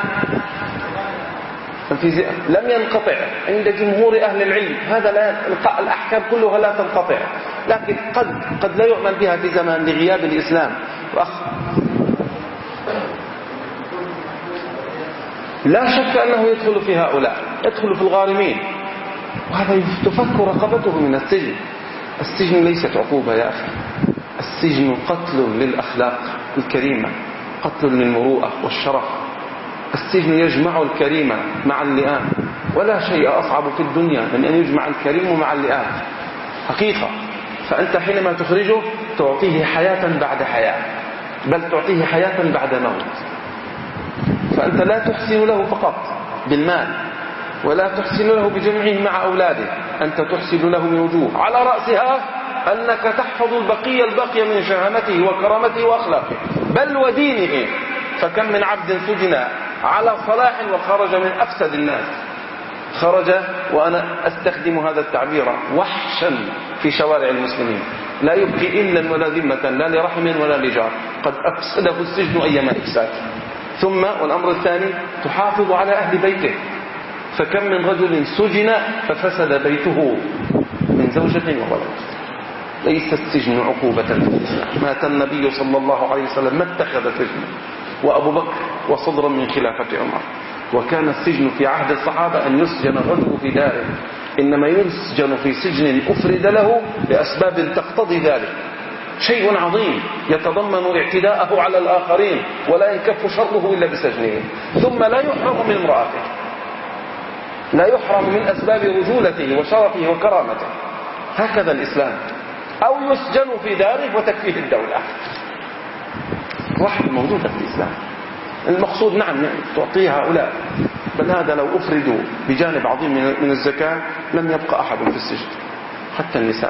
لم ينقطع عند جمهور أهل العلم، هذا لا، الأحكام كلها لا تنقطع، لكن قد قد لا يؤمن بها في زمان لغياب الإسلام. وأخ لا شك أنه يدخل في هؤلاء، يدخل في الغارمين، وهذا تفك رقبته من السجن. السجن ليست عقوبة يا أخي، السجن قتل للأخلاق الكريمة، قتل للمروءة والشرف. السجن يجمع الكريم مع اللئام، ولا شيء أصعب في الدنيا من أن يجمع الكريم مع اللئام حقيقة. فأنت حينما تخرجه تعطيه حياة بعد حياة، بل تعطيه حياة بعد موت. فأنت لا تحسن له فقط بالمال، ولا تحسن له بجمعه مع أولاده، أنت تحسن له من وجوه، على رأسها أنك تحفظ البقية الباقية من شهامته وكرامته وأخلاقه بل ودينه. فكم من عبد سجن على صلاح وخرج من أفسد الناس، خرج وأنا أستخدم هذا التعبير وحشا في شوارع المسلمين، لا يبقي إلا ولا ذمة، لا لرحم ولا لجار، قد أفسده السجن أيما إفساد. ثم والأمر الثاني تحافظ على أهل بيته، فكم من رجل سجن ففسد بيته من زوجة وولد. ليس السجن عقوبة في الإسلام. مات النبي صلى الله عليه وسلم ما اتخذ سجنا، وأبو بكر وصدرا من خلافة عمر. وكان السجن في عهد الصحابة أن يسجن الرجل في داره، إنما يسجن في سجن أفرد له لأسباب تقتضي ذلك، شيء عظيم يتضمن اعتداءه على الآخرين، ولا ينكف شره إلا بسجنه. ثم لا يحرم من امرأته، لا يحرم من أسباب رجولته وشرفه وكرامته، هكذا الإسلام. أو يسجن في داره وتكفيه الدولة، رحمة موجودة في الإسلام. المقصود نعم تعطيه هؤلاء، بل هذا لو أفردوا بجانب عظيم من الزكاة لم يبقى أحد في السجن حتى النساء.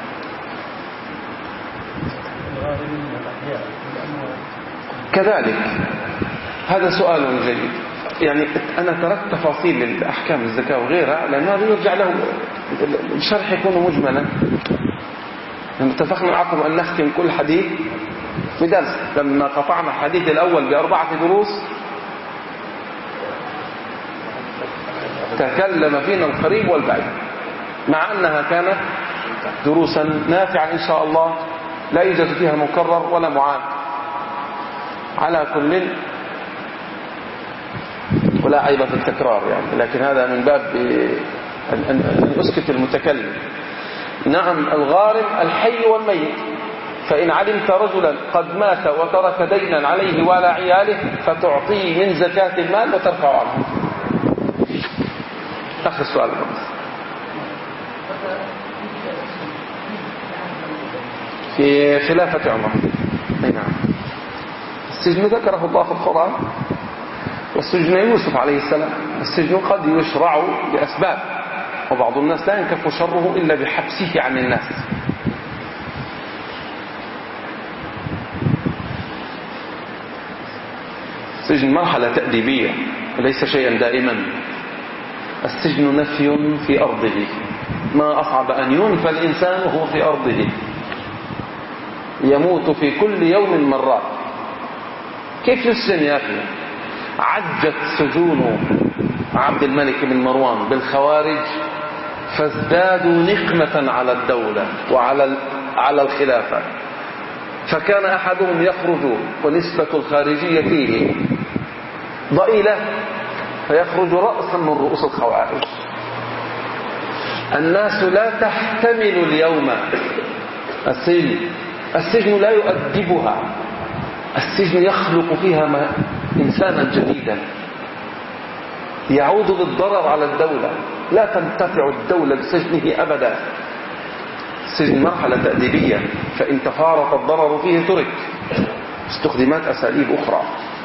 كذلك هذا سؤال جيد. يعني أنا تركت تفاصيل الأحكام الزكاة وغيرها لأن هذا يرجع له الشرح يكون مجملا. اتفقنا معكم أن نختم كل حديث بدرس. لما قطعنا الحديث الأول بأربعة دروس تكلم فينا القريب والبعيد، مع أنها كانت دروسا نافعة إن شاء الله، لا يوجد فيها مكرر ولا معاد على كل، ولا عيب في التكرار يعني، لكن هذا من باب أن أسكت المتكلم. نعم الغارم الحي والميت، فإن علمت رجلا قد مات وترك دينا عليه وعلى عياله فتعطيه من زكاة المال وترفع عنه. آخر سؤال في خلافة عمر. نعم السجن ذكره الله في القرآن، والسجن يوسف عليه السلام. السجن قد يشرع لأسباب، وبعض الناس لا ينكف شره إلا بحبسه عن الناس. السجن مرحلة تأديبية وليس شيئا دائما. السجن نفي في أرضه، ما أصعب أن ينفى الإنسان وهو في أرضه، يموت في كل يوم مرات. كيف يسجن يا أخي؟ عجت سجون عبد الملك بن مروان بالخوارج فازدادوا نقمة على الدولة وعلى على الخلافة، فكان أحدهم يخرج ونسبة الخارجية فيه ضئيلة فيخرج رأسا من رؤوس الخوارج. الناس لا تحتمل اليوم السجن، السجن لا يؤدبها، السجن يخلق فيها إنسانا جديدا يعود بالضرر على الدولة، لا تنتفع الدولة بسجنه أبدا. السجن مرحلة تأديبية، فإن تفارط الضرر فيه ترك. استخدمت أساليب أخرى.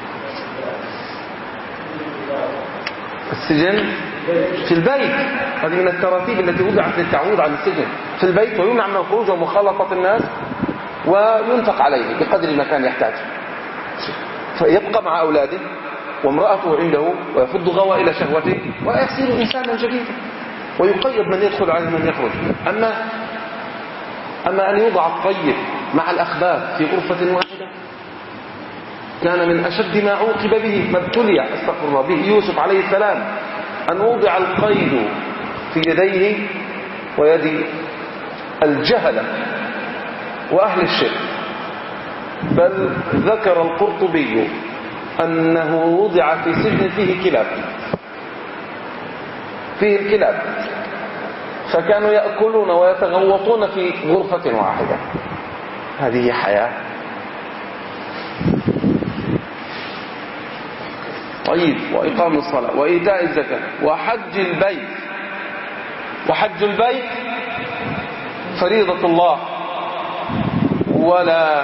السجن في البيت، هذه من التراتيب التي وضعت للتعويض عن السجن في البيت، ويمنع من الخروج ومخالطة الناس، وينفق عليه بقدر ما كان يحتاج، فيبقى مع أولاده وامرأته عنده ويفض غوائل شهوته ويصير إنسانا جديدا، ويقيد من يدخل عليه من يخرج. أما أما أن يوضع الطيب مع الأخباث في غرفة واحدة كان من أشد ما عوقب به، ما ابتلي استغفر الله به يوسف عليه السلام، أن وضع القيد في يديه ويد الجهلة وأهل الشرك. بل ذكر القرطبي أنه وضع في سجن فيه كلاب، فيه الكلاب، فكانوا يأكلون ويتغوطون في غرفة واحدة. هذه حياة. طيب، وإقام الصلاة وإيتاء الزكاة وحج البيت. وحج البيت فريضة الله، ولا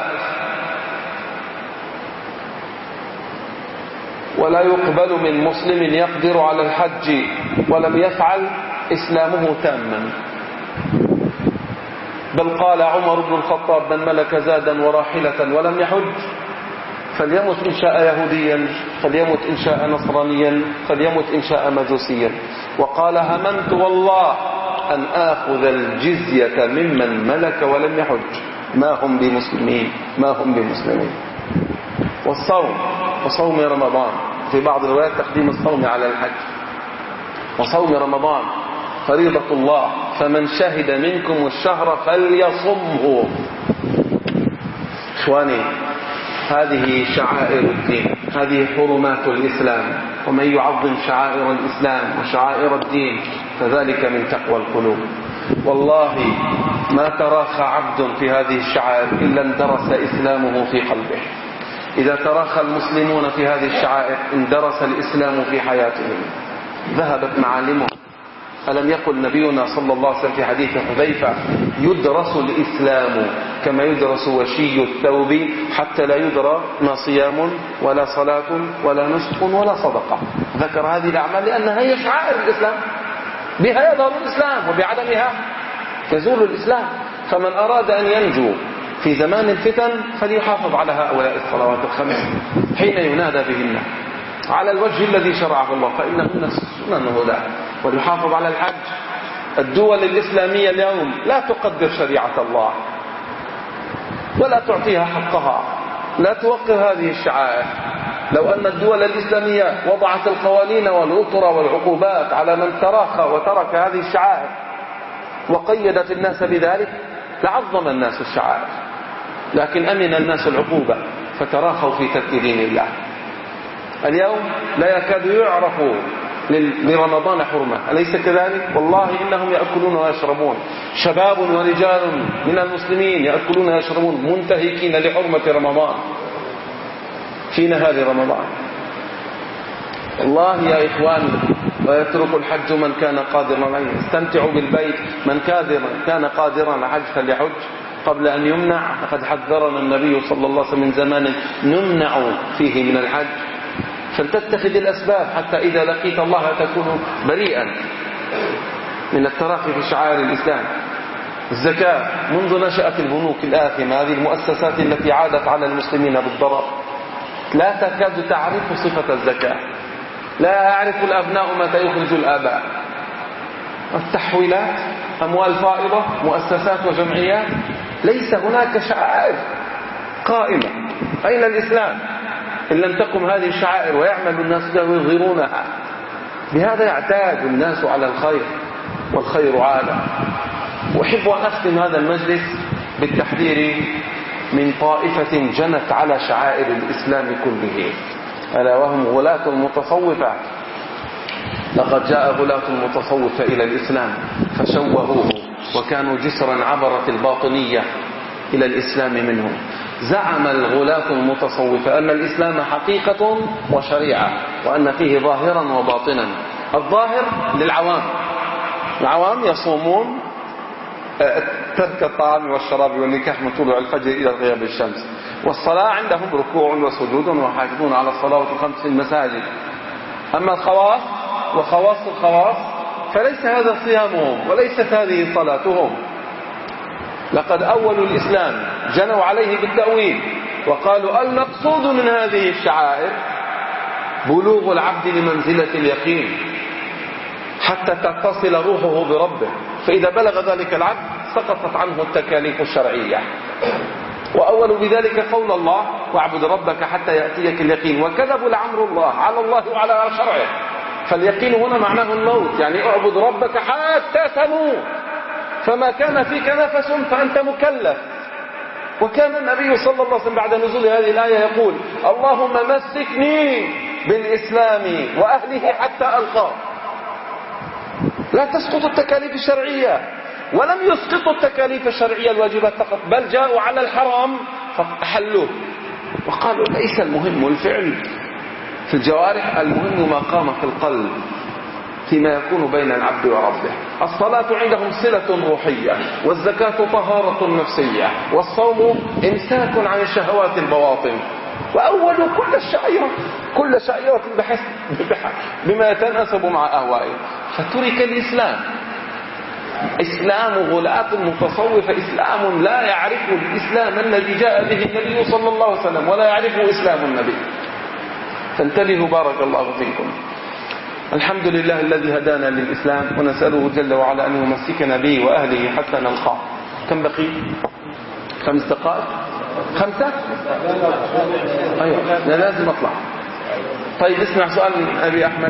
ولا يقبل من مسلم يقدر على الحج ولم يفعل إسلامه تاما. بل قال عمر بن الخطاب: من ملك زادا وراحلة ولم يحج فليمت إن شاء يهوديا، فليمت إن شاء نصرانيا، فليمت إن شاء مجوسيا. وقال: هممت والله أن آخذ الجزية ممن ملك ولم يحج. ما هم بمسلمين، ما هم بمسلمين. والصوم، وصوم رمضان، في بعض الروايات تقديم الصوم على الحج. وصوم رمضان فريضة الله، فمن شهد منكم الشهر فليصمه. إخواني، هذه شعائر الدين، هذه حرمات الإسلام، ومن يعظم شعائر الإسلام وشعائر الدين فذلك من تقوى القلوب. والله ما تراخى عبد في هذه الشعائر إلا اندرس إسلامه في قلبه. إذا تراخى المسلمون في هذه الشعائر اندرس الإسلام في حياتهم، ذهبت معالمه. ألم يقل نبينا صلى الله عليه وسلم في حديث حذيفة: يدرس الإسلام كما يدرس وشي الثوب حتى لا يدرى ما صيام ولا صلاة ولا نسك ولا صدقة. ذكر هذه الأعمال لأنها هي شعائر الإسلام، بها يظهر الإسلام وبعدمها يزول الإسلام. فمن أراد أن ينجو في زمان الفتن فليحافظ على هؤلاء الصلوات الخمس حين ينادى بهن على الوجه الذي شرعه الله، فإنهن سنن هدى. وليحافظ على الحج. الدول الإسلامية اليوم لا تقدر شريعة الله ولا تعطيها حقها، لا توقر هذه الشعائر. لو أن الدول الإسلامية وضعت القوانين والأطر والعقوبات على من تراخى وترك هذه الشعائر وقيدت الناس بذلك لعظم الناس الشعائر، لكن أمن الناس العقوبة فتراخوا في ترك دين الله. اليوم لا يكاد يعرفوا لرمضان حرمة، أليس كذلك؟ والله إنهم يأكلون ويشربون، شباب ورجال من المسلمين يأكلون ويشربون منتهكين لحرمة رمضان في نهار رمضان. الله يا إخواني، ويترك الحج من كان قادرا عليه. استمتعوا بالبيت، من كان قادرا على الحج فليحج قبل أن يمنع. فقد حذرنا النبي صلى الله عليه وسلم من زمان نمنع فيه من الحج، فلتتخذ الأسباب حتى إذا لقيت الله تكون بريئا من التراخي في شعائر الإسلام. الزكاة، منذ نشأت البنوك الآثمة، هذه المؤسسات التي عادت على المسلمين بالضرر، لا تكاد تعرف صفة الزكاة، لا يعرف الأبناء متى يخرج الآباء. التحويلات، أموال فائضة، مؤسسات وجمعيات، ليس هناك شعائر قائمة. أين الإسلام إن لم تقم هذه الشعائر ويعمل الناس يظهرونها؟ بهذا يعتاد الناس على الخير، والخير عادة. وأحب أن أختم هذا المجلس بالتحذير من طائفة جنت على شعائر الإسلام كله، ألا وهم غلاة المتصوفة. لقد جاء غلاة المتصوفة إلى الإسلام فشوهوه، وكانوا جسرا عبرت الباطنية إلى الإسلام منهم. زعم الغلاة المتصوفة أن الإسلام حقيقة وشريعة، وأن فيه ظاهرا وباطنا. الظاهر للعوام، العوام يصومون ترك الطعام والشراب والنكاح من طلوع الفجر إلى غياب الشمس، والصلاة عندهم ركوع وسجود، ويحافظون على الصلوات الخمس في المساجد. أما الخواص وخواص الخواص فليس هذا صيامهم وليست هذه صلاتهم. لقد أولوا الإسلام جنوا عليه بالتأويل وقالوا المقصود من هذه الشعائر بلوغ العبد لمنزلة اليقين حتى تتصل روحه بربه، فإذا بلغ ذلك العبد سقطت عنه التكاليف الشرعية. وأولوا بذلك قول الله واعبد ربك حتى يأتيك اليقين، وكذبوا لعمر الله على الله وعلى شرعه. فاليقين هنا معناه الموت، يعني اعبد ربك حتى تموت، فما كان فيك نفس فأنت مكلف. وكان النبي صلى الله عليه وسلم بعد نزول هذه الآية يقول اللهم مسكني بالإسلام وأهله حتى ألقاه. لا تسقط التكاليف الشرعية، ولم يسقطوا التكاليف الشرعية الواجبات فقط، بل جاءوا على الحرام فأحلوه وقالوا ليس المهم الفعل في الجوارح، المهم ما قام في القلب فيما يكون بين العبد وربه. الصلاة عندهم صلة روحية، والزكاة طهارة نفسية، والصوم إمساك عن الشهوات البواطن. وأول كل الشعيرة كل شعيرة بحسب بما يتناسب مع أهوائه. فترك الإسلام إسلام غلاة متصوفة، إسلام لا يعرف الإسلام الذي جاء به النبي صلى الله عليه وسلم ولا يعرفه إسلام النبي. فانتبهوا بارك الله فيكم. الحمد لله الذي هدانا للإسلام، ونسأله جل وعلا أن يمسكنا به وأهله حتى نلقاه. كم بقي؟ خمس دقائق؟ خمسة؟ أيوة لا لازم أطلع. طيب اسمع سؤال من أبي أحمد.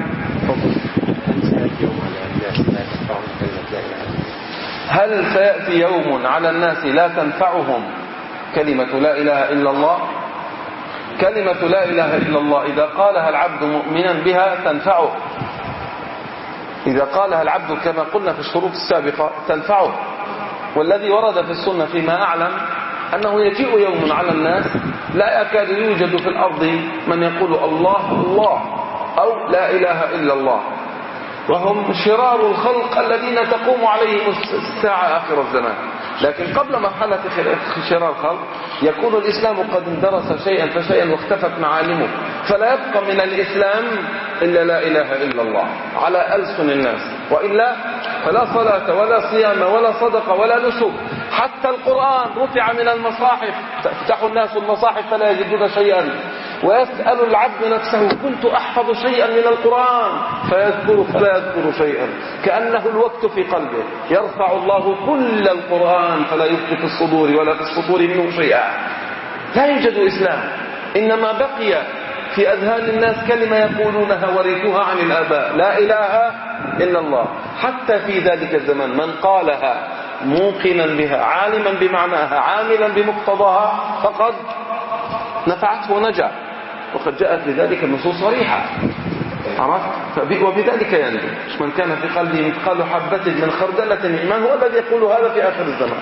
هل سيأتي يوم على الناس لا تنفعهم كلمة لا إله إلا الله؟ كلمة لا إله إلا الله إذا قالها العبد مؤمنا بها تنفعه، إذا قالها العبد كما قلنا في الشروط السابقة تنفعه. والذي ورد في السنة فيما أعلم أنه يجيء يوم على الناس لا يكاد يوجد في الأرض من يقول الله الله أو لا إله إلا الله، وهم شرار الخلق الذين تقوم عليهم الساعة آخر الزمان. لكن قبل مرحلة شرار الخلق يكون الإسلام قد اندرس شيئا فشيئا واختفت معالمه، فلا يبقى من الإسلام إلا لا إله إلا الله على ألسن الناس، وإلا فلا صلاة ولا صيام ولا صدقة ولا نسك. حتى القرآن رفع من المصاحف، تفتح الناس المصاحف فلا يجدون شيئا، ويسأل العبد نفسه كنت أحفظ شيئا من القرآن فيذكر فلا يذكر شيئا، كأنه الوقت في قلبه. يرفع الله كل القرآن فلا يبقي في الصدور ولا في السطور منه شيئا. لا يوجد إسلام، إنما بقي في أذهان الناس كلمة يقولونها ورثوها عن الآباء لا إله إلا الله. حتى في ذلك الزمان من قالها موقنا بها عالما بمعناها عاملا بمقتضاها فقد نفعته ونجا، وقد جاءت لذلك النصوص صريحة. عرفت؟ وبذلك ينجو من كان في قلبه مثقال حبة من خردلة إيمان، هو الذي يقول هذا في آخر الزمان.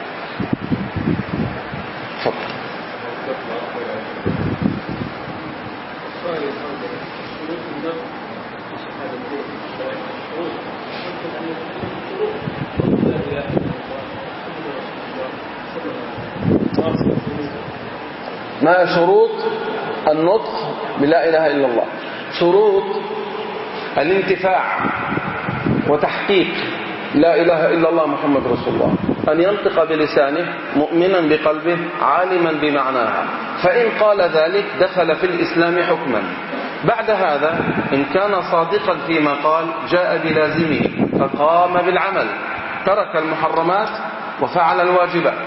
تفضل. ما شروط النطق بلا إله إلا الله؟ شروط الانتفاع وتحقيق لا إله إلا الله محمد رسول الله أن ينطق بلسانه مؤمنا بقلبه عالما بمعناها، فإن قال ذلك دخل في الإسلام حكما. بعد هذا إن كان صادقا فيما قال جاء بلازمه فقام بالعمل، ترك المحرمات وفعل الواجبات.